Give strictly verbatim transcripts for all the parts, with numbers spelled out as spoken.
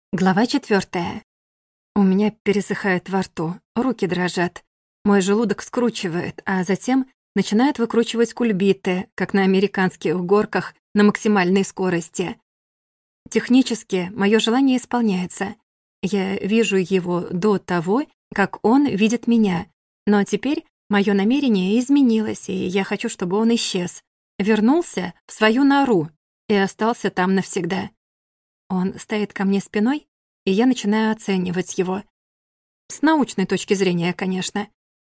Глава четвертая. У меня пересыхает во рту, руки дрожат. Мой желудок скручивает, а затем начинает выкручивать кульбиты, как на американских горках на максимальной скорости. Технически мое желание исполняется. Я вижу его до того, как он видит меня. Но теперь мое намерение изменилось, и я хочу, чтобы он исчез. Вернулся в свою нору и остался там навсегда. Он стоит ко мне спиной, и я начинаю оценивать его. С научной точки зрения, конечно.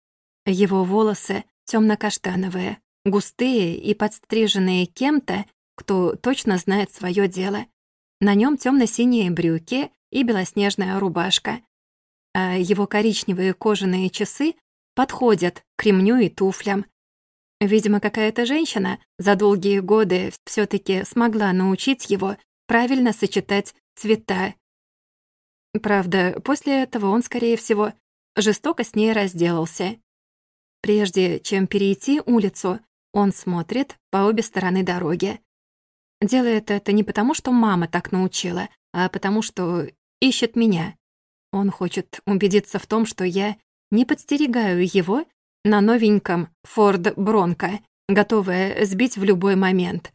Его волосы темно-каштановые, густые и подстриженные кем-то, кто точно знает свое дело. На нем темно-синие брюки и белоснежная рубашка. А его коричневые кожаные часы подходят к ремню и туфлям. Видимо, какая-то женщина за долгие годы все таки смогла научить его правильно сочетать цвета. Правда, после этого он, скорее всего, жестоко с ней разделался. Прежде чем перейти улицу, он смотрит по обе стороны дороги. Делает это не потому, что мама так научила, а потому что ищет меня. Он хочет убедиться в том, что я не подстерегаю его на новеньком Форд Бронко, готовая сбить в любой момент.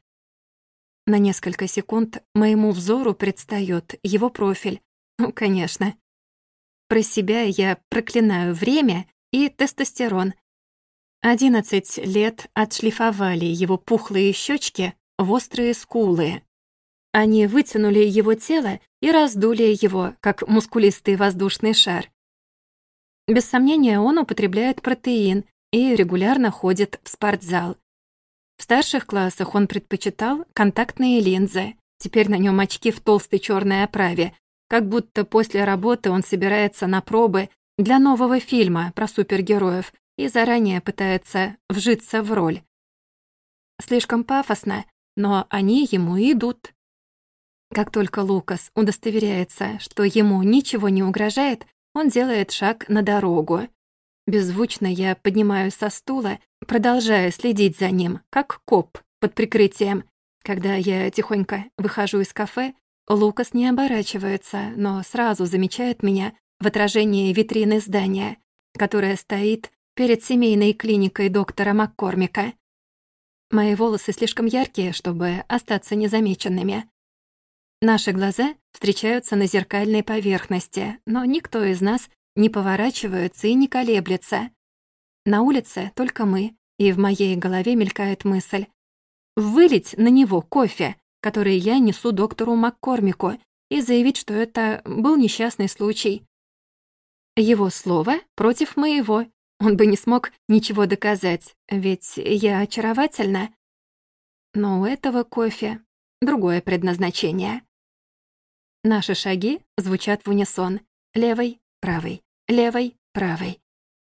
На несколько секунд моему взору предстаёт его профиль. Ну, конечно. Про себя я проклинаю время и тестостерон. Одиннадцать лет отшлифовали его пухлые щечки в острые скулы. Они вытянули его тело и раздули его, как мускулистый воздушный шар. Без сомнения, он употребляет протеин и регулярно ходит в спортзал. В старших классах он предпочитал контактные линзы. Теперь на нем очки в толстой черной оправе, как будто после работы он собирается на пробы для нового фильма про супергероев и заранее пытается вжиться в роль. Слишком пафосно, но они ему идут. Как только Лукас удостоверяется, что ему ничего не угрожает, он делает шаг на дорогу. Беззвучно я поднимаюсь со стула, продолжая следить за ним, как коп под прикрытием. Когда я тихонько выхожу из кафе, Лукас не оборачивается, но сразу замечает меня в отражении витрины здания, которое стоит перед семейной клиникой доктора Маккормика. Мои волосы слишком яркие, чтобы остаться незамеченными. Наши глаза встречаются на зеркальной поверхности, но никто из нас не поворачивается и не колеблется. На улице только мы, и в моей голове мелькает мысль вылить на него кофе, который я несу доктору Маккормику, и заявить, что это был несчастный случай. Его слово против моего. Он бы не смог ничего доказать, ведь я очаровательна. Но у этого кофе другое предназначение. Наши шаги звучат в унисон. Левой, правой, левой, правой.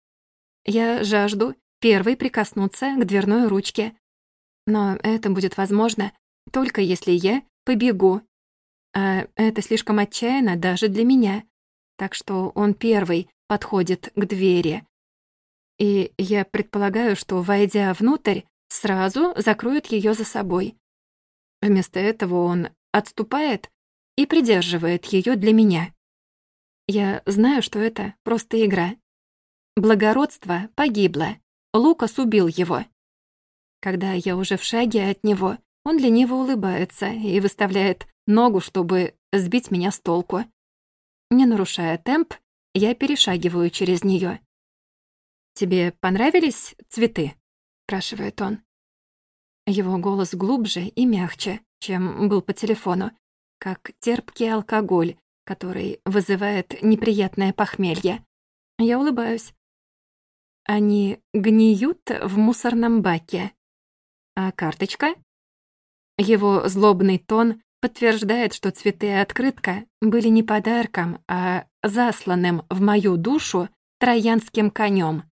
Я жажду первой прикоснуться к дверной ручке. Но это будет возможно только если я побегу. А это слишком отчаянно даже для меня. Так что он первый подходит к двери. И я предполагаю, что, войдя внутрь, сразу закроет ее за собой. Вместо этого он отступает и придерживает ее для меня. Я знаю, что это просто игра. Благородство погибло. Лукас убил его. Когда я уже в шаге от него, он лениво улыбается и выставляет ногу, чтобы сбить меня с толку. Не нарушая темп, я перешагиваю через нее. «Тебе понравились цветы?» — спрашивает он. Его голос глубже и мягче, чем был по телефону, как терпкий алкоголь, который вызывает неприятное похмелье. Я улыбаюсь. Они гниют в мусорном баке. А карточка? Его злобный тон подтверждает, что цветы и открытка были не подарком, а засланным в мою душу троянским конем.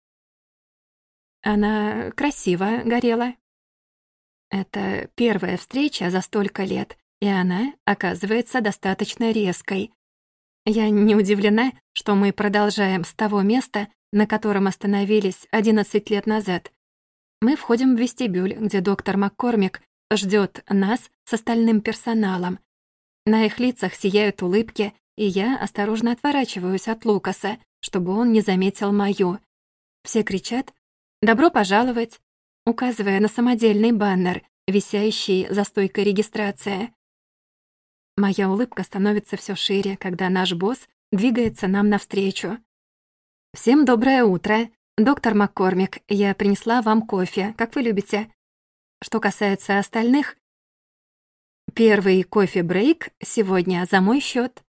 Она красиво горела. Это первая встреча за столько лет, и она оказывается достаточно резкой. Я не удивлена, что мы продолжаем с того места, на котором остановились одиннадцать лет назад. Мы входим в вестибюль, где доктор Маккормик ждет нас с остальным персоналом. На их лицах сияют улыбки, и я осторожно отворачиваюсь от Лукаса, чтобы он не заметил мою. Все кричат «Добро пожаловать!», указывая на самодельный баннер, висящий за стойкой регистрации. Моя улыбка становится все шире, когда наш босс двигается нам навстречу. «Всем доброе утро. Доктор Маккормик, я принесла вам кофе, как вы любите. Что касается остальных, первый кофе-брейк сегодня за мой счет».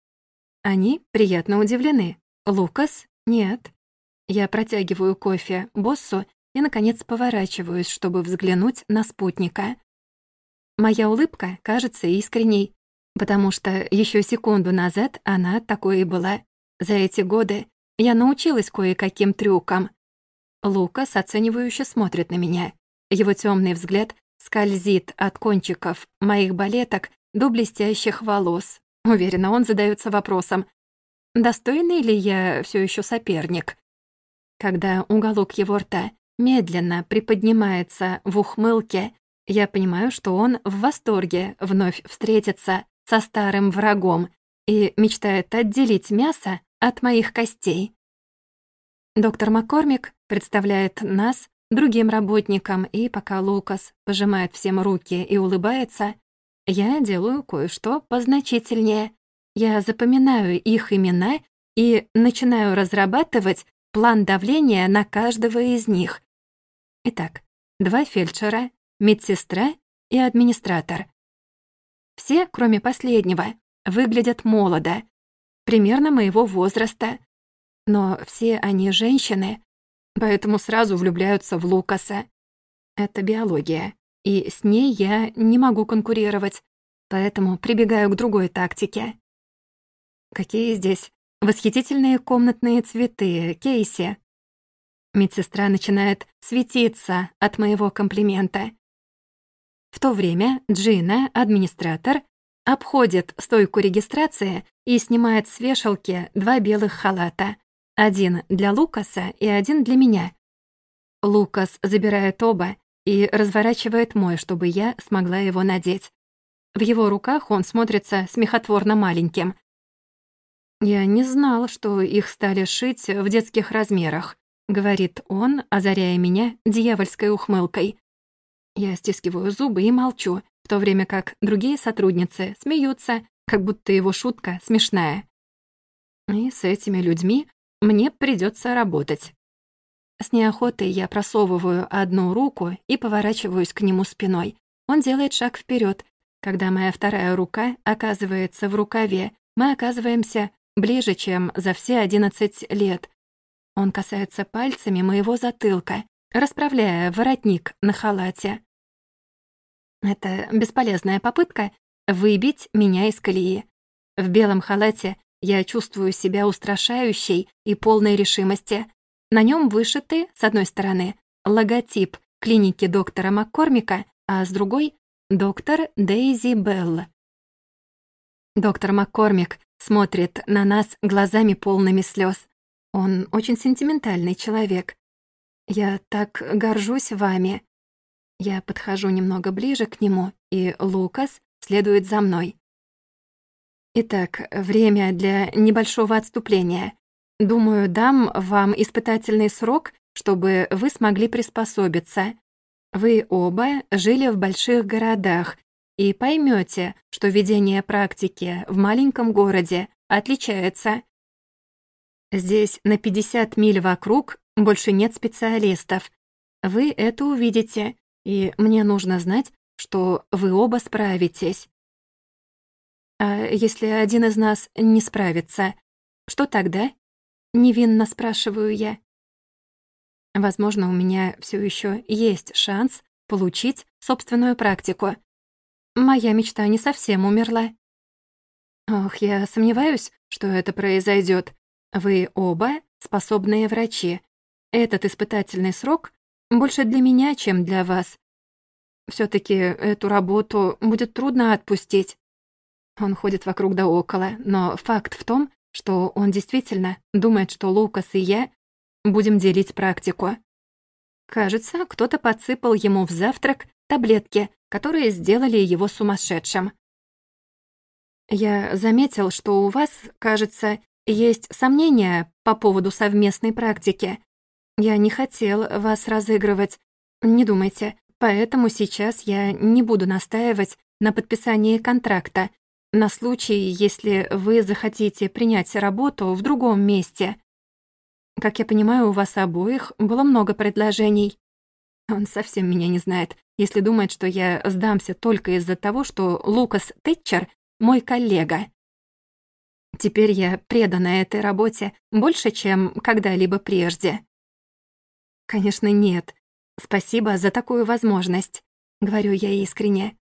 Они приятно удивлены. Лукас — нет. Я протягиваю кофе боссу и, наконец, поворачиваюсь, чтобы взглянуть на спутника. Моя улыбка кажется искренней, потому что еще секунду назад она такой и была. За эти годы я научилась кое-каким трюкам. Лукас оценивающе смотрит на меня. Его темный взгляд скользит от кончиков моих балеток до блестящих волос. Уверена, он задается вопросом, достойный ли я все еще соперник. Когда уголок его рта медленно приподнимается в ухмылке, я понимаю, что он в восторге вновь встретиться со старым врагом и мечтает отделить мясо от моих костей. Доктор Маккормик представляет нас другим работникам, и пока Лукас пожимает всем руки и улыбается, я делаю кое-что позначительнее. Я запоминаю их имена и начинаю разрабатывать план давления на каждого из них. Итак, два фельдшера, медсестра и администратор. Все, кроме последнего, выглядят молодо, примерно моего возраста, но все они женщины, поэтому сразу влюбляются в Лукаса. Это биология, и с ней я не могу конкурировать, поэтому прибегаю к другой тактике. Какие здесь восхитительные комнатные цветы, Кейси. Медсестра начинает светиться от моего комплимента. В то время Джина, администратор, обходит стойку регистрации и снимает с вешалки два белых халата. Один для Лукаса и один для меня. Лукас забирает оба и разворачивает мой, чтобы я смогла его надеть. В его руках он смотрится смехотворно маленьким. «Я не знал, что их стали шить в детских размерах», — говорит он, озаряя меня дьявольской ухмылкой. Я стискиваю зубы и молчу, в то время как другие сотрудницы смеются, как будто его шутка смешная. И с этими людьми мне придется работать. С неохотой я просовываю одну руку и поворачиваюсь к нему спиной. Он делает шаг вперед. Когда моя вторая рука оказывается в рукаве, мы оказываемся ближе, чем за все одиннадцать лет. Он касается пальцами моего затылка, расправляя воротник на халате. Это бесполезная попытка выбить меня из колеи. В белом халате я чувствую себя устрашающей и полной решимости. На нем вышиты, с одной стороны, логотип клиники доктора Маккормика, а с другой — доктор Дейзи Белл. Доктор Маккормик смотрит на нас глазами полными слез. Он очень сентиментальный человек. Я так горжусь вами. Я подхожу немного ближе к нему, и Лукас следует за мной. Итак, время для небольшого отступления. Думаю, дам вам испытательный срок, чтобы вы смогли приспособиться. Вы оба жили в больших городах и поймете, что ведение практики в маленьком городе отличается. Здесь на пятьдесят миль вокруг больше нет специалистов. Вы это увидите, и мне нужно знать, что вы оба справитесь. А если один из нас не справится, что тогда? Невинно спрашиваю я. Возможно, у меня все еще есть шанс получить собственную практику. Моя мечта не совсем умерла. Ох, я сомневаюсь, что это произойдет. Вы оба способные врачи. Этот испытательный срок больше для меня, чем для вас. Все-таки эту работу будет трудно отпустить. Он ходит вокруг да около, но факт в том, что он действительно думает, что Лукас и я будем делить практику. Кажется, кто-то подсыпал ему в завтрак таблетки, которые сделали его сумасшедшим. Я заметил, что у вас, кажется, есть сомнения по поводу совместной практики. Я не хотел вас разыгрывать. Не думайте, поэтому сейчас я не буду настаивать на подписании контракта на случай, если вы захотите принять работу в другом месте. Как я понимаю, у вас обоих было много предложений. Он совсем меня не знает, если думает, что я сдамся только из-за того, что Лукас Тэтчер — мой коллега. Теперь я предана этой работе больше, чем когда-либо прежде. Конечно, нет. Спасибо за такую возможность, говорю я искренне.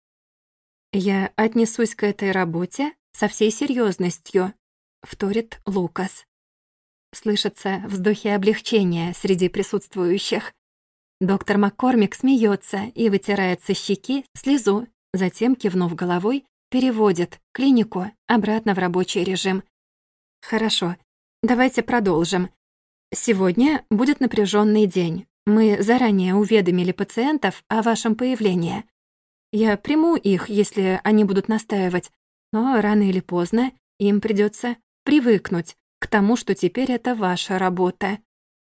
Я отнесусь к этой работе со всей серьезностью, вторит Лукас. Слышатся вздохи облегчения среди присутствующих. Доктор Маккормик смеется и вытирает со щеки слезу, затем, кивнув головой, переводит клинику обратно в рабочий режим. Хорошо, давайте продолжим. Сегодня будет напряженный день. Мы заранее уведомили пациентов о вашем появлении. Я приму их, если они будут настаивать, но рано или поздно им придется привыкнуть к тому, что теперь это ваша работа.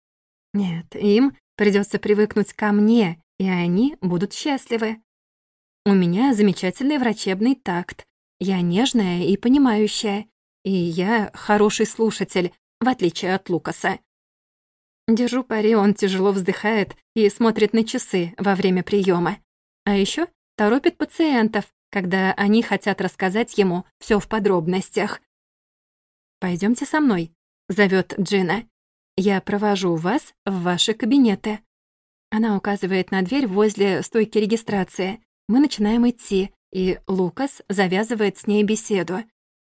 Нет, им придется привыкнуть ко мне, и они будут счастливы. У меня замечательный врачебный такт. Я нежная и понимающая, и я хороший слушатель, в отличие от Лукаса. Держу пари, он тяжело вздыхает и смотрит на часы во время приема. А еще торопит пациентов, когда они хотят рассказать ему все в подробностях. Пойдемте со мной», — зовет Джина. «Я провожу вас в ваши кабинеты». Она указывает на дверь возле стойки регистрации. Мы начинаем идти, и Лукас завязывает с ней беседу.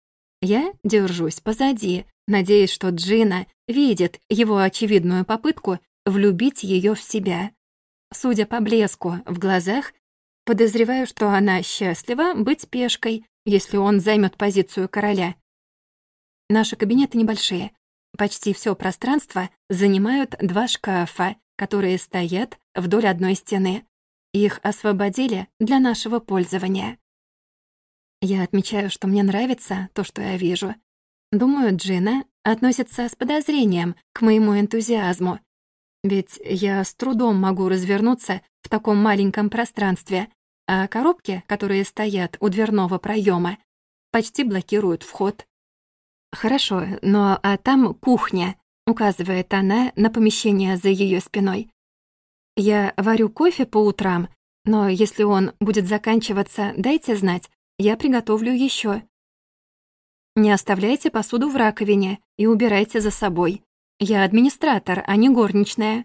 Я держусь позади, надеясь, что Джина видит его очевидную попытку влюбить ее в себя. Судя по блеску в глазах, подозреваю, что она счастлива быть пешкой, если он займет позицию короля. Наши кабинеты небольшие. Почти все пространство занимают два шкафа, которые стоят вдоль одной стены. Их освободили для нашего пользования. Я отмечаю, что мне нравится то, что я вижу. Думаю, Джина относится с подозрением к моему энтузиазму. Ведь я с трудом могу развернуться в таком маленьком пространстве, а коробки, которые стоят у дверного проема, почти блокируют вход. «Хорошо, но а там кухня», — указывает она на помещение за ее спиной. «Я варю кофе по утрам, но если он будет заканчиваться, дайте знать, я приготовлю еще. Не оставляйте посуду в раковине и убирайте за собой. Я администратор, а не горничная».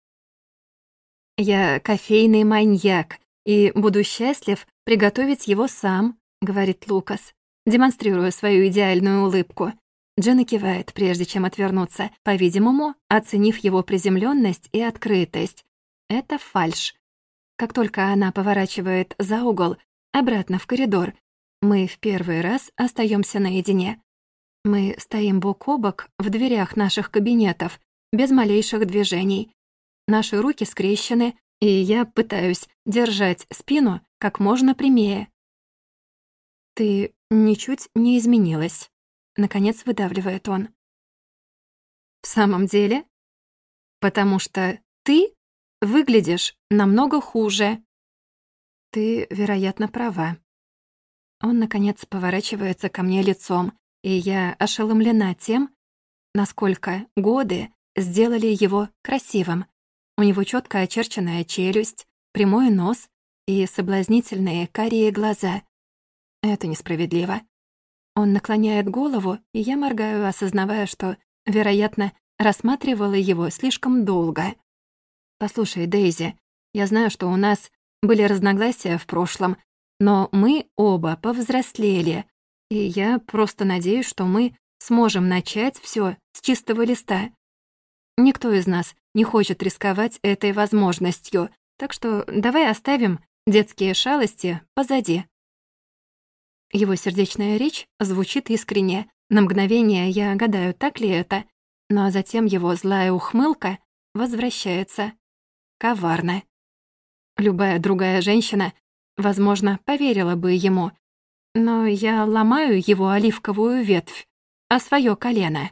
«Я кофейный маньяк и буду счастлив приготовить его сам», — говорит Лукас, демонстрируя свою идеальную улыбку. Джина кивает, прежде чем отвернуться, по-видимому, оценив его приземленность и открытость. Это фальшь. Как только она поворачивает за угол, обратно в коридор, мы в первый раз остаемся наедине. Мы стоим бок о бок в дверях наших кабинетов, без малейших движений. Наши руки скрещены, и я пытаюсь держать спину как можно прямее. «Ты ничуть не изменилась», — наконец выдавливает он. «В самом деле? Потому что ты выглядишь намного хуже». «Ты, вероятно, права». Он, наконец, поворачивается ко мне лицом, и я ошеломлена тем, насколько годы сделали его красивым. У него четко очерченная челюсть, прямой нос и соблазнительные карие глаза. Это несправедливо. Он наклоняет голову, и я моргаю, осознавая, что, вероятно, рассматривала его слишком долго. «Послушай, Дейзи, я знаю, что у нас были разногласия в прошлом, но мы оба повзрослели, и я просто надеюсь, что мы сможем начать все с чистого листа. Никто из нас не хочет рисковать этой возможностью, так что давай оставим детские шалости позади». Его сердечная речь звучит искренне. На мгновение я гадаю, так ли это, но затем его злая ухмылка возвращается. Коварно. Любая другая женщина, возможно, поверила бы ему, но я ломаю его оливковую ветвь, а своё колено.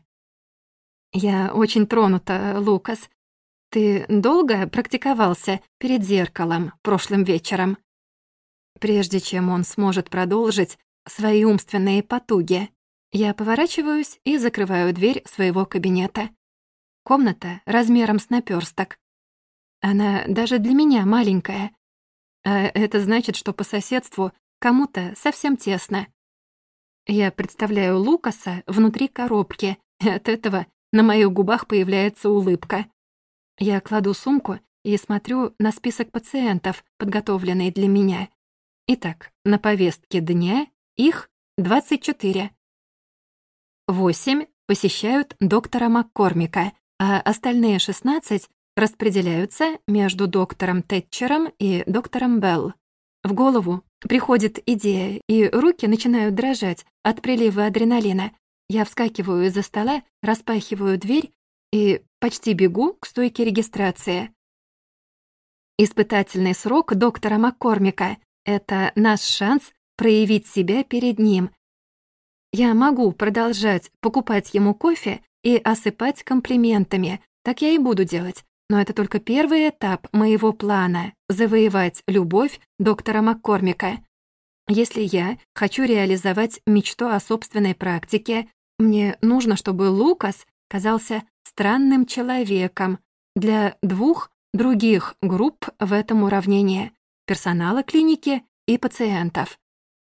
Я очень тронута, Лукас. Ты долго практиковался перед зеркалом прошлым вечером? Прежде чем он сможет продолжить свои умственные потуги, я поворачиваюсь и закрываю дверь своего кабинета. Комната размером с наперсток. Она даже для меня маленькая. А это значит, что по соседству кому-то совсем тесно. Я представляю Лукаса внутри коробки, и от этого на моих губах появляется улыбка. Я кладу сумку и смотрю на список пациентов, подготовленный для меня. Итак, на повестке дня их двадцать четыре. Восемь посещают доктора Маккормика, а остальные шестнадцать распределяются между доктором Тэтчером и доктором Белл. В голову приходит идея, и руки начинают дрожать от прилива адреналина. Я вскакиваю из-за стола, распахиваю дверь и почти бегу к стойке регистрации. Испытательный срок доктора Маккормика — это наш шанс проявить себя перед ним. Я могу продолжать покупать ему кофе и осыпать комплиментами, так я и буду делать. Но это только первый этап моего плана — завоевать любовь доктора Маккормика. Если я хочу реализовать мечту о собственной практике, мне нужно, чтобы Лукас казался странным человеком для двух других групп в этом уравнении — персонала клиники и пациентов.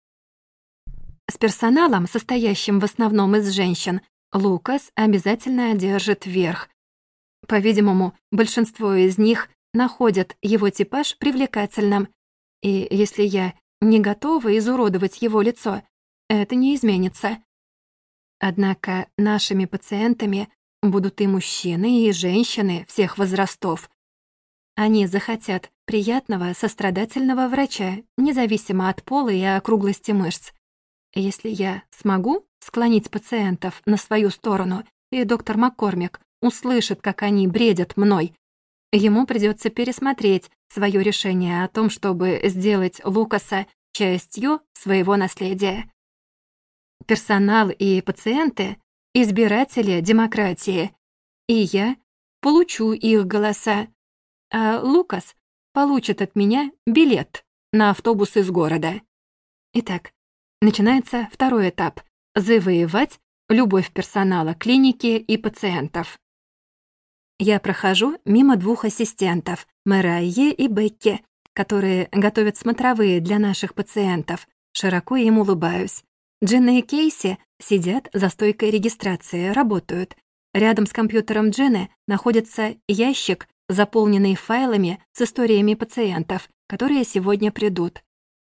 С персоналом, состоящим в основном из женщин, Лукас обязательно одержит верх. По-видимому, большинство из них находят его типаж привлекательным, и если я не готова изуродовать его лицо, это не изменится. Однако нашими пациентами будут и мужчины, и женщины всех возрастов. Они захотят приятного, сострадательного врача, независимо от пола и округлости мышц. Если я смогу склонить пациентов на свою сторону, и доктор Маккормик услышит, как они бредят мной, ему придется пересмотреть свое решение о том, чтобы сделать Лукаса частью своего наследия. Персонал и пациенты — избиратели демократии, и я получу их голоса, а Лукас получит от меня билет на автобус из города. Итак, начинается второй этап — завоевать любовь персонала клиники и пациентов. Я прохожу мимо двух ассистентов, Мэрайи и Бекки, которые готовят смотровые для наших пациентов. Широко им улыбаюсь. Дженна и Кейси сидят за стойкой регистрации, работают. Рядом с компьютером Дженны находится ящик, заполненный файлами с историями пациентов, которые сегодня придут.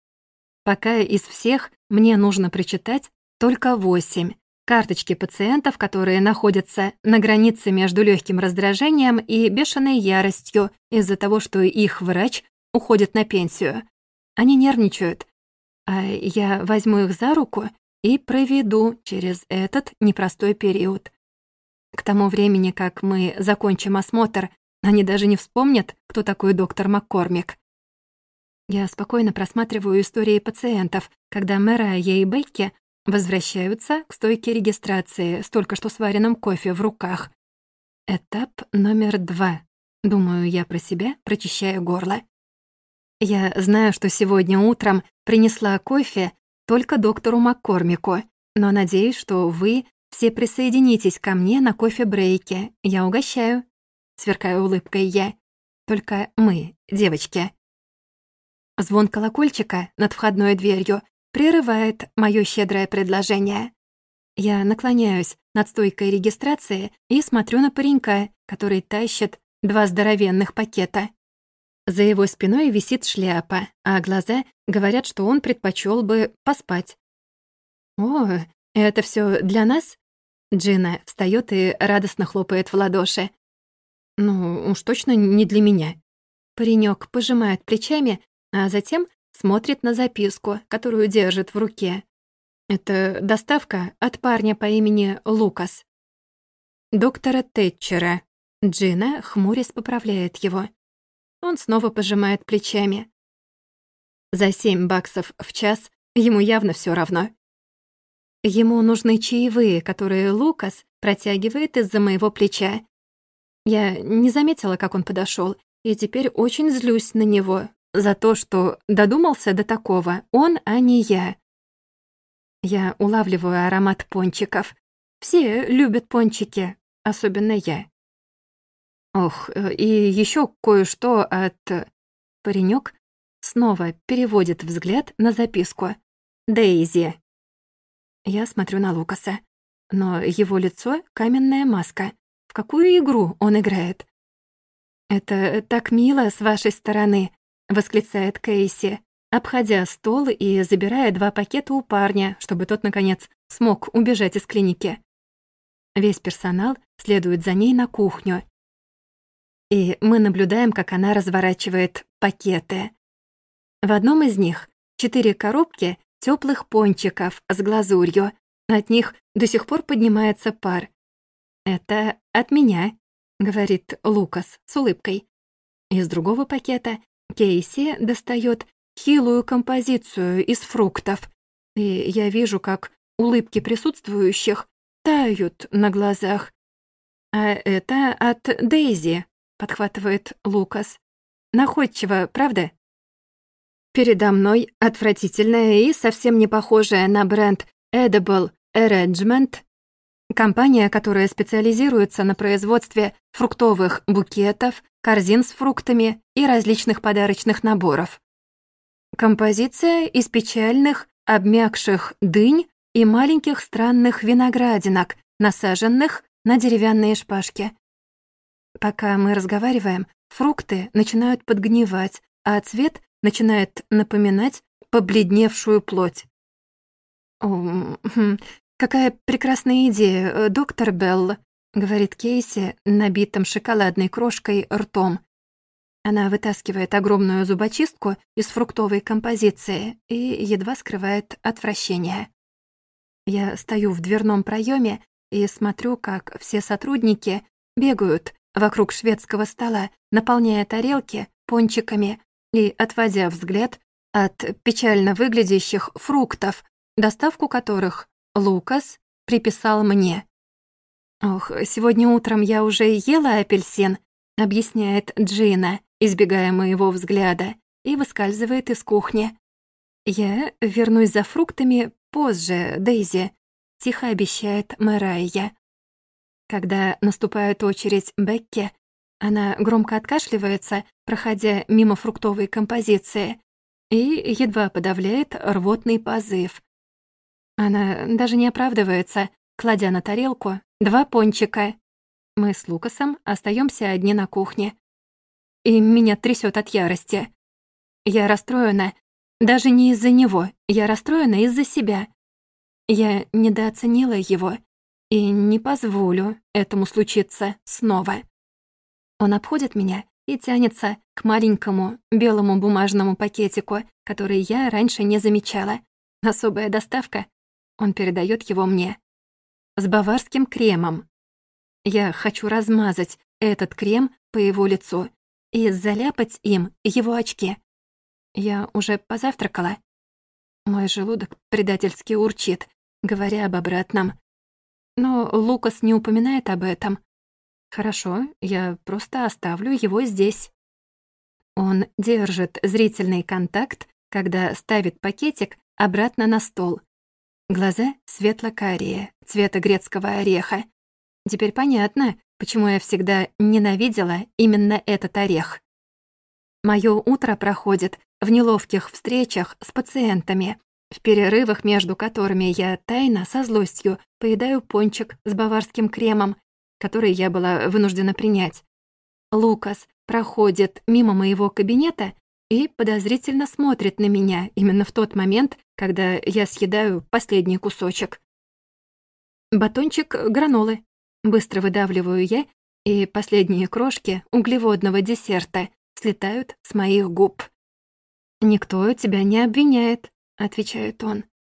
Пока из всех мне нужно прочитать только восемь. Карточки пациентов, которые находятся на границе между легким раздражением и бешеной яростью из-за того, что их врач уходит на пенсию. Они нервничают, а я возьму их за руку и проведу через этот непростой период. К тому времени, как мы закончим осмотр, они даже не вспомнят, кто такой доктор Маккормик. Я спокойно просматриваю истории пациентов, когда Мэрайя и Бекки возвращаются к стойке регистрации с только что сваренным кофе в руках. Этап номер два. Думаю я про себя, прочищая горло. Я знаю, что сегодня утром принесла кофе только доктору Маккормику, но надеюсь, что вы все присоединитесь ко мне на кофе-брейке. Я угощаю. Сверкаю улыбкой я. Только мы, девочки. Звон колокольчика над входной дверью прерывает моё щедрое предложение. Я наклоняюсь над стойкой регистрации и смотрю на паренька, который тащит два здоровенных пакета. За его спиной висит шляпа, а глаза говорят, что он предпочел бы поспать. «О, это все для нас?» Джина встает и радостно хлопает в ладоши. «Ну, уж точно не для меня». Паренек пожимает плечами, а затем смотрит на записку, которую держит в руке. Это доставка от парня по имени Лукас. Доктора Тэтчера. Джина, хмурясь, поправляет его. Он снова пожимает плечами. За семь баксов в час Ему явно все равно. Ему нужны чаевые, которые Лукас протягивает из-за моего плеча. Я не заметила, как он подошел, и теперь очень злюсь на него за то, что додумался до такого он, а не я. Я улавливаю аромат пончиков. Все любят пончики, особенно я. Ох, и еще кое-что от... Паренек снова переводит взгляд на записку. «Дейзи». Я смотрю на Лукаса, но его лицо — каменная маска. В какую игру он играет? «Это так мило с вашей стороны», — восклицает Кейси, обходя стол и забирая два пакета у парня, чтобы тот, наконец, смог убежать из клиники. Весь персонал следует за ней на кухню. И мы наблюдаем, как она разворачивает пакеты. В одном из них четыре коробки теплых пончиков с глазурью. От них до сих пор поднимается пар. «Это от меня», — говорит Лукас с улыбкой. Из другого пакета Кейси достает хилую композицию из фруктов, и я вижу, как улыбки присутствующих тают на глазах. «А это от Дейзи», — подхватывает Лукас. «Находчиво, правда?» Передо мной отвратительная и совсем не похожая на бренд Edible Arrangement, компания, которая специализируется на производстве фруктовых букетов, корзин с фруктами и различных подарочных наборов. Композиция из печальных, обмякших дынь и маленьких странных виноградинок, насаженных на деревянные шпажки. Пока мы разговариваем, фрукты начинают подгнивать, а цвет начинает напоминать побледневшую плоть. «О, какая прекрасная идея, доктор Белл», — говорит Кейси, набитым шоколадной крошкой ртом. Она вытаскивает огромную зубочистку из фруктовой композиции и едва скрывает отвращение. Я стою в дверном проеме и смотрю, как все сотрудники бегают вокруг шведского стола, наполняя тарелки пончиками и отводя взгляд от печально выглядящих фруктов, доставку которых Лукас приписал мне. «Ох, сегодня утром я уже ела апельсин», — объясняет Джина, избегая моего взгляда, и выскальзывает из кухни. «Я вернусь за фруктами позже, Дейзи», — тихо обещает Мэрайя. Когда наступает очередь Бекки, она громко откашливается, проходя мимо фруктовой композиции, и едва подавляет рвотный позыв. Она даже не оправдывается, кладя на тарелку два пончика. Мы с Лукасом остаемся одни на кухне. И меня трясет от ярости. Я расстроена даже не из-за него, я расстроена из-за себя. Я недооценила его и не позволю этому случиться снова. Он обходит меня и тянется к маленькому белому бумажному пакетику, который я раньше не замечала. Особая доставка. Он передает его мне. С баварским кремом. Я хочу размазать этот крем по его лицу и заляпать им его очки. Я уже позавтракала. Мой желудок предательски урчит, говоря об обратном. Но Лукас не упоминает об этом. Хорошо, я просто оставлю его здесь. Он держит зрительный контакт, когда ставит пакетик обратно на стол. Глаза светло-карие, цвета грецкого ореха. Теперь понятно, почему я всегда ненавидела именно этот орех. Моё утро проходит в неловких встречах с пациентами, в перерывах между которыми я тайно, со злостью, поедаю пончик с баварским кремом, который я была вынуждена принять. Лукас проходит мимо моего кабинета и подозрительно смотрит на меня именно в тот момент, когда я съедаю последний кусочек. Батончик гранолы. Быстро выдавливаю я, и последние крошки углеводного десерта слетают с моих губ. «Никто тебя не обвиняет», — отвечает он.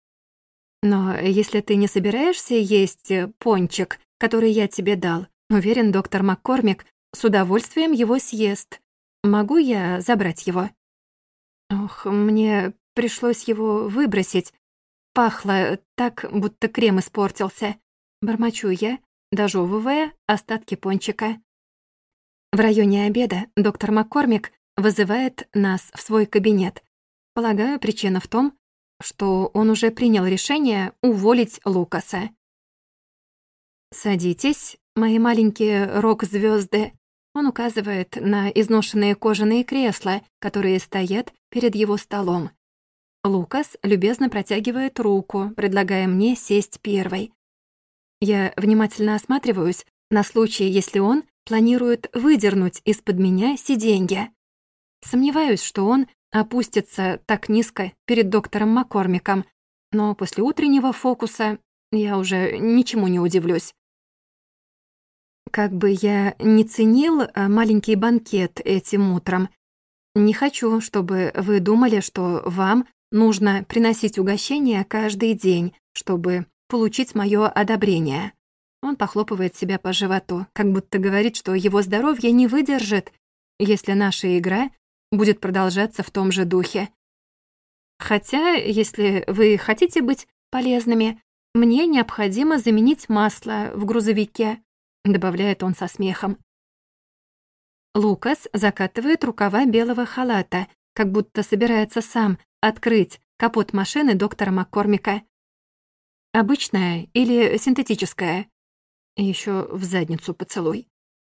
«Но если ты не собираешься есть пончик, который я тебе дал, уверен, доктор Маккормик с удовольствием его съест. Могу я забрать его?» «Ох, мне пришлось его выбросить. Пахло так, будто крем испортился. Бормочу я, дожевывая остатки пончика. В районе обеда доктор Маккормик вызывает нас в свой кабинет. Полагаю, причина в том, что он уже принял решение уволить Лукаса. «Садитесь, мои маленькие рок-звезды». Он указывает на изношенные кожаные кресла, которые стоят перед его столом. Лукас любезно протягивает руку, предлагая мне сесть первой. Я внимательно осматриваюсь на случай, если он планирует выдернуть из-под меня сиденье. Сомневаюсь, что он опустится так низко перед доктором Маккормиком, но после утреннего фокуса я уже ничему не удивлюсь. Как бы я ни ценил маленький банкет этим утром, не хочу, чтобы вы думали, что вам нужно приносить угощение каждый день, чтобы получить моё одобрение. Он похлопывает себя по животу, как будто говорит, что его здоровье не выдержит, если наша игра будет продолжаться в том же духе. Хотя, если вы хотите быть полезными, мне необходимо заменить масло в грузовике, добавляет он со смехом. Лукас закатывает рукава белого халата, как будто собирается сам открыть капот машины доктора Маккормика. Обычная или синтетическая? Ещё в задницу поцелуй.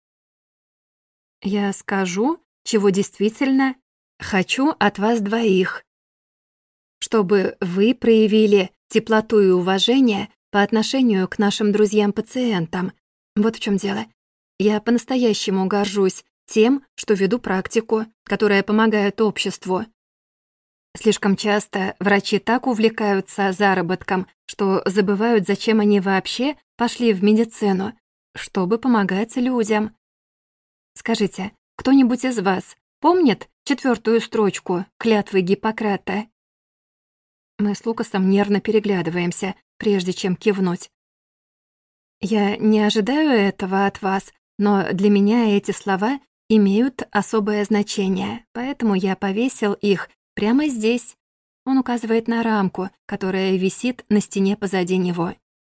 Я скажу, чего действительно хочу от вас двоих. Чтобы вы проявили теплоту и уважение по отношению к нашим друзьям-пациентам. Вот в чем дело. Я по-настоящему горжусь тем, что веду практику, которая помогает обществу. Слишком часто врачи так увлекаются заработком, что забывают, зачем они вообще пошли в медицину, чтобы помогать людям. Скажите, кто-нибудь из вас помнит четвертую строчку клятвы Гиппократа? Мы с Лукасом нервно переглядываемся, прежде чем кивнуть. Я не ожидаю этого от вас, но для меня эти слова имеют особое значение, поэтому я повесил их прямо здесь. Он указывает на рамку, которая висит на стене позади него.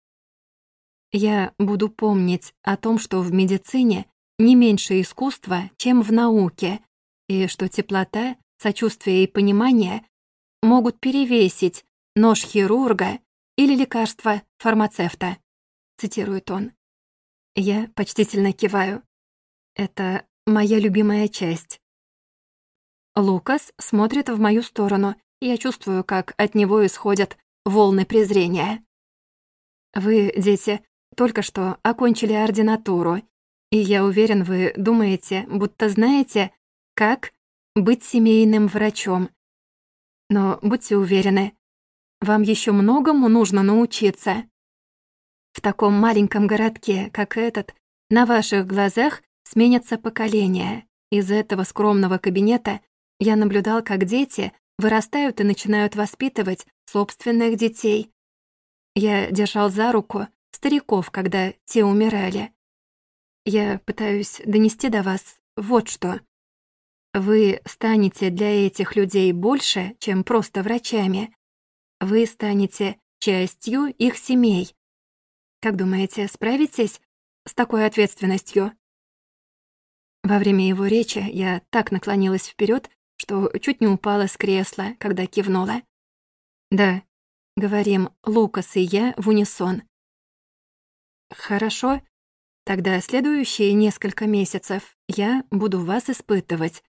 Я буду помнить о том, что в медицине не меньше искусства, чем в науке, и что теплота, сочувствие и понимание могут перевесить нож хирурга или лекарство фармацевта, цитирует он. Я почтительно киваю. Это моя любимая часть. Лукас смотрит в мою сторону, и я чувствую, как от него исходят волны презрения. Вы, дети, только что окончили ординатуру, и я уверен, вы думаете, будто знаете, как быть семейным врачом. Но будьте уверены, вам еще многому нужно научиться. В таком маленьком городке, как этот, на ваших глазах сменятся поколения. Из этого скромного кабинета я наблюдал, как дети вырастают и начинают воспитывать собственных детей. Я держал за руку стариков, когда те умирали. Я пытаюсь донести до вас вот что. Вы станете для этих людей больше, чем просто врачами. Вы станете частью их семей. Как думаете, справитесь с такой ответственностью? Во время его речи я так наклонилась вперед, что чуть не упала с кресла, когда кивнула. «Да», — говорим Лукас и я в унисон. «Хорошо, тогда следующие несколько месяцев я буду вас испытывать.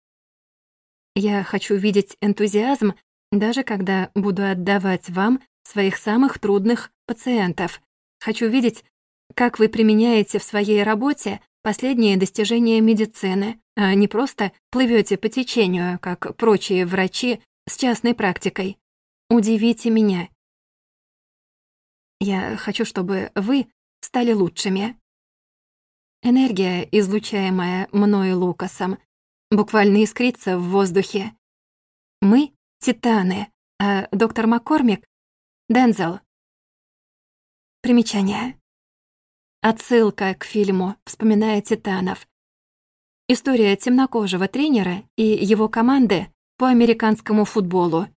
Я хочу видеть энтузиазм, даже когда буду отдавать вам своих самых трудных пациентов. Хочу видеть, как вы применяете в своей работе последние достижения медицины, а не просто плывете по течению, как прочие врачи с частной практикой. Удивите меня. Я хочу, чтобы вы стали лучшими». Энергия, излучаемая мной и Лукасом, буквально искрится в воздухе. Мы — титаны, а доктор Маккормик — Дензел. Примечание. Отсылка к фильму «Вспоминая титанов». История темнокожего тренера и его команды по американскому футболу.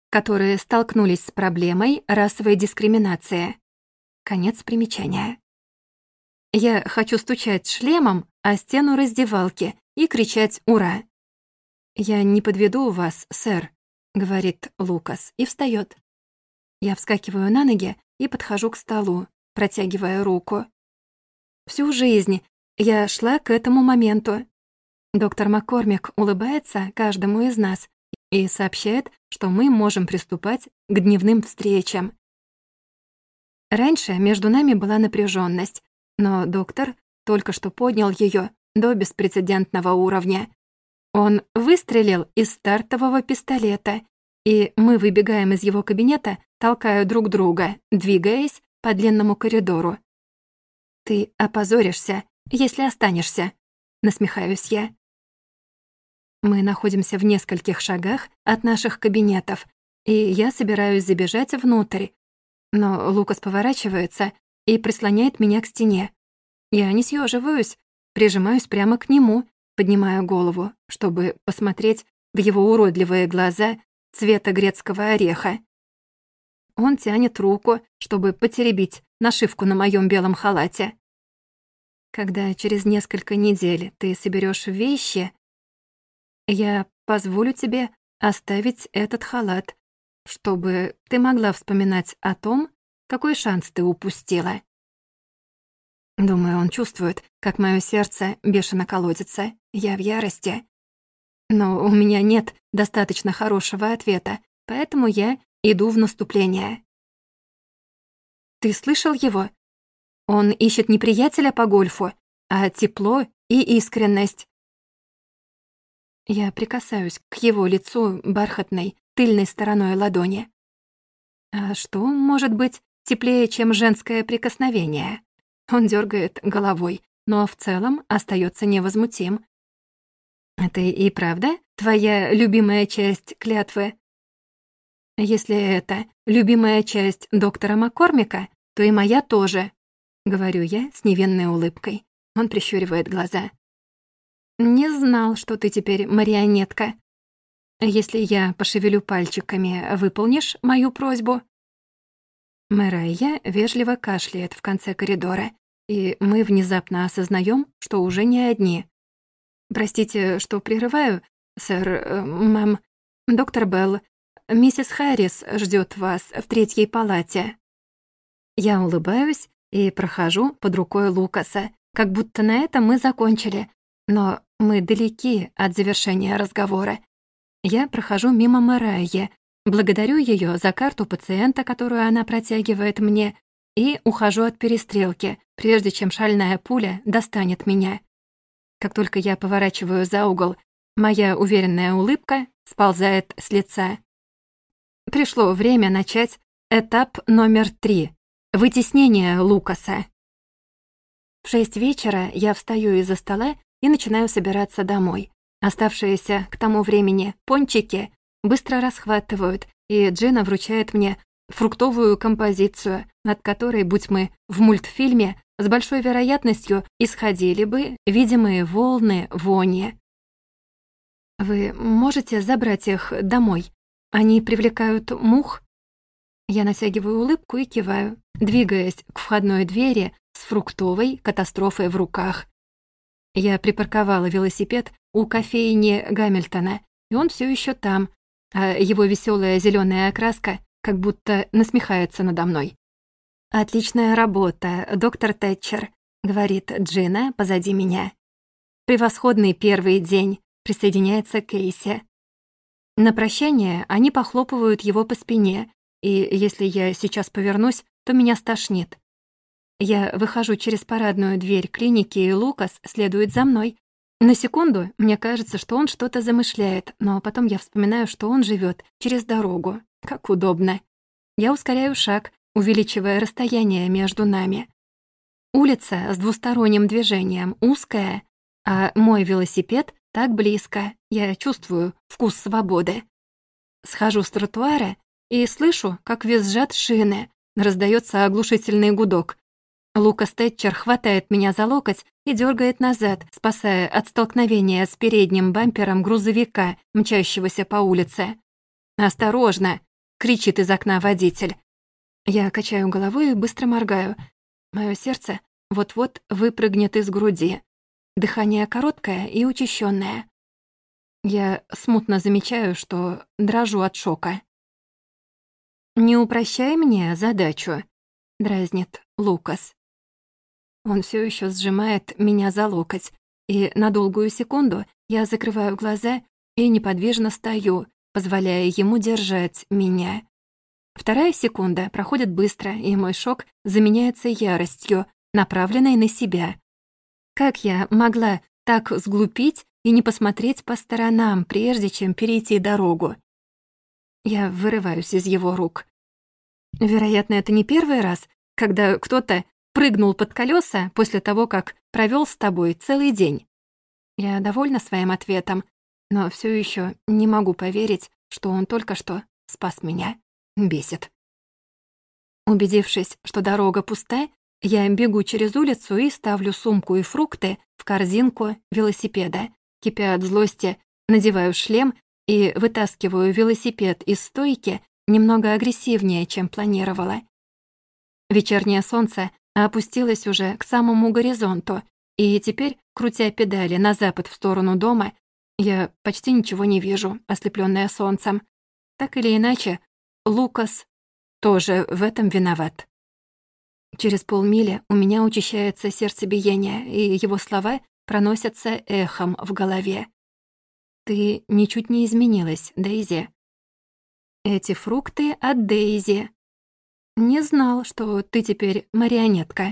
которые столкнулись с проблемой расовой дискриминации. Конец примечания. Я хочу стучать шлемом о стену раздевалки и кричать «Ура!». «Я не подведу вас, сэр», — говорит Лукас и встаёт. Я вскакиваю на ноги и подхожу к столу, протягивая руку. Всю жизнь я шла к этому моменту. Доктор Маккормик улыбается каждому из нас и сообщает, что мы можем приступать к дневным встречам. Раньше между нами была напряженность, но доктор только что поднял ее до беспрецедентного уровня. Он выстрелил из стартового пистолета, и мы выбегаем из его кабинета, толкая друг друга, двигаясь по длинному коридору. «Ты опозоришься, если останешься», — насмехаюсь я. Мы находимся в нескольких шагах от наших кабинетов, и я собираюсь забежать внутрь. Но Лукас поворачивается и прислоняет меня к стене. Я не съеживаюсь, прижимаюсь прямо к нему, поднимаю голову, чтобы посмотреть в его уродливые глаза цвета грецкого ореха. Он тянет руку, чтобы потеребить нашивку на моем белом халате. Когда через несколько недель ты соберешь вещи, я позволю тебе оставить этот халат, чтобы ты могла вспоминать о том, какой шанс ты упустила. Думаю, он чувствует, как мое сердце бешено колотится. Я в ярости. Но у меня нет достаточно хорошего ответа, поэтому я иду в наступление. Ты слышал его? Он ищет не приятеля по гольфу, а тепло и искренность. Я прикасаюсь к его лицу бархатной, тыльной стороной ладони. А что может быть теплее, чем женское прикосновение? Он дергает головой, но в целом остается невозмутим. Это и правда твоя любимая часть клятвы? Если это любимая часть доктора Маккормика, то и моя тоже, говорю я с невинной улыбкой. Он прищуривает глаза. Не знал, что ты теперь марионетка. Если я пошевелю пальчиками, выполнишь мою просьбу? Мэрайя вежливо кашляет в конце коридора, и мы внезапно осознаем, что уже не одни. Простите, что прерываю, сэр, э, мэм, доктор Белл, миссис Харрис ждет вас в третьей палате. Я улыбаюсь и прохожу под рукой Лукаса, как будто на этом мы закончили, но мы далеки от завершения разговора. Я прохожу мимо Мэрайи, благодарю ее за карту пациента, которую она протягивает мне, и ухожу от перестрелки, прежде чем шальная пуля достанет меня. Как только я поворачиваю за угол, моя уверенная улыбка сползает с лица. Пришло время начать этап номер три — вытеснение Лукаса. В шесть вечера я встаю из-за стола и начинаю собираться домой. Оставшиеся к тому времени пончики быстро расхватывают, и Джина вручает мне фруктовую композицию, от которой, будь мы в мультфильме, с большой вероятностью исходили бы видимые волны вони. «Вы можете забрать их домой? Они привлекают мух?» Я натягиваю улыбку и киваю, двигаясь к входной двери с фруктовой катастрофой в руках. Я припарковала велосипед у кофейни Гамильтона, и он все еще там, а его веселая зеленая окраска как будто насмехается надо мной. «Отличная работа, доктор Тэтчер», — говорит Джина позади меня. «Превосходный первый день», — присоединяется Кейси. На прощание они похлопывают его по спине, и если я сейчас повернусь, то меня стошнит. Я выхожу через парадную дверь клиники, и Лукас следует за мной. На секунду мне кажется, что он что-то замышляет, но потом я вспоминаю, что он живет через дорогу. Как удобно. Я ускоряю шаг, увеличивая расстояние между нами. Улица с двусторонним движением узкая, а мой велосипед так близко. Я чувствую вкус свободы. Схожу с тротуара и слышу, как визжат шины. Раздается оглушительный гудок. Лукас Тэтчер хватает меня за локоть и дергает назад, спасая от столкновения с передним бампером грузовика, мчащегося по улице. «Осторожно!» кричит из окна водитель. Я качаю головой и быстро моргаю. Моё сердце вот-вот выпрыгнет из груди. Дыхание короткое и учащённое. Я смутно замечаю, что дрожу от шока. «Не упрощай мне задачу», — дразнит Лукас. Он всё ещё сжимает меня за локоть, и на долгую секунду я закрываю глаза и неподвижно стою, позволяя ему держать меня. Вторая секунда проходит быстро, и мой шок заменяется яростью, направленной на себя. Как я могла так сглупить и не посмотреть по сторонам, прежде чем перейти дорогу? Я вырываюсь из его рук. Вероятно, это не первый раз, когда кто-то прыгнул под колеса после того, как провел с тобой целый день. Я довольна своим ответом, но все еще не могу поверить, что он только что спас меня. Бесит. Убедившись, что дорога пуста, я бегу через улицу и ставлю сумку и фрукты в корзинку велосипеда. Кипя от злости, надеваю шлем и вытаскиваю велосипед из стойки немного агрессивнее, чем планировала. Вечернее солнце опустилось уже к самому горизонту, и теперь, крутя педали на запад в сторону дома, я почти ничего не вижу, ослеплённая солнцем. Так или иначе, Лукас тоже в этом виноват. Через полмили у меня учащается сердцебиение, и его слова проносятся эхом в голове. «Ты ничуть не изменилась, Дейзи. Эти фрукты от Дейзи. Не знал, что ты теперь марионетка».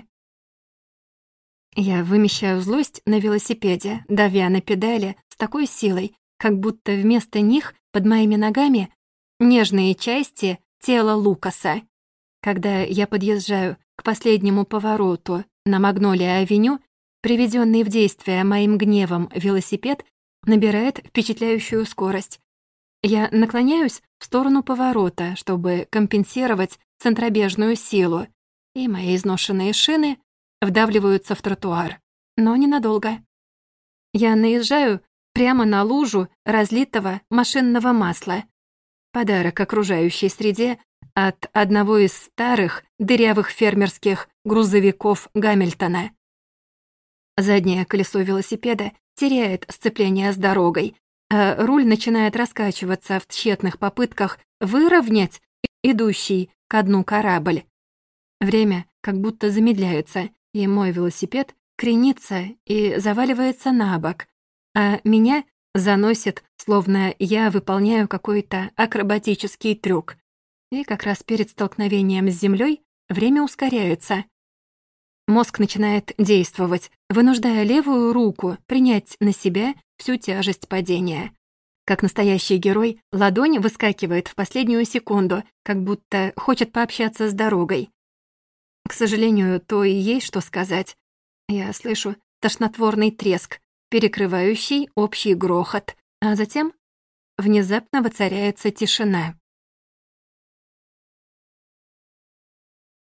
Я вымещаю злость на велосипеде, давя на педали с такой силой, как будто вместо них под моими ногами нежные части тела Лукаса. Когда я подъезжаю к последнему повороту на Магнолия-авеню, приведенный в действие моим гневом велосипед набирает впечатляющую скорость. Я наклоняюсь в сторону поворота, чтобы компенсировать центробежную силу, и мои изношенные шины вдавливаются в тротуар, но ненадолго. Я наезжаю прямо на лужу разлитого машинного масла. Подарок окружающей среде от одного из старых дырявых фермерских грузовиков Гамильтона. Заднее колесо велосипеда теряет сцепление с дорогой, а руль начинает раскачиваться в тщетных попытках выровнять идущий ко дну корабль. Время как будто замедляется, и мой велосипед кренится и заваливается на бок, а меня заносит, словно я выполняю какой-то акробатический трюк. И как раз перед столкновением с землей время ускоряется. Мозг начинает действовать, вынуждая левую руку принять на себя всю тяжесть падения. Как настоящий герой, ладонь выскакивает в последнюю секунду, как будто хочет пообщаться с дорогой. К сожалению, то и есть что сказать. Я слышу тошнотворный треск, перекрывающий общий грохот, а затем внезапно воцаряется тишина.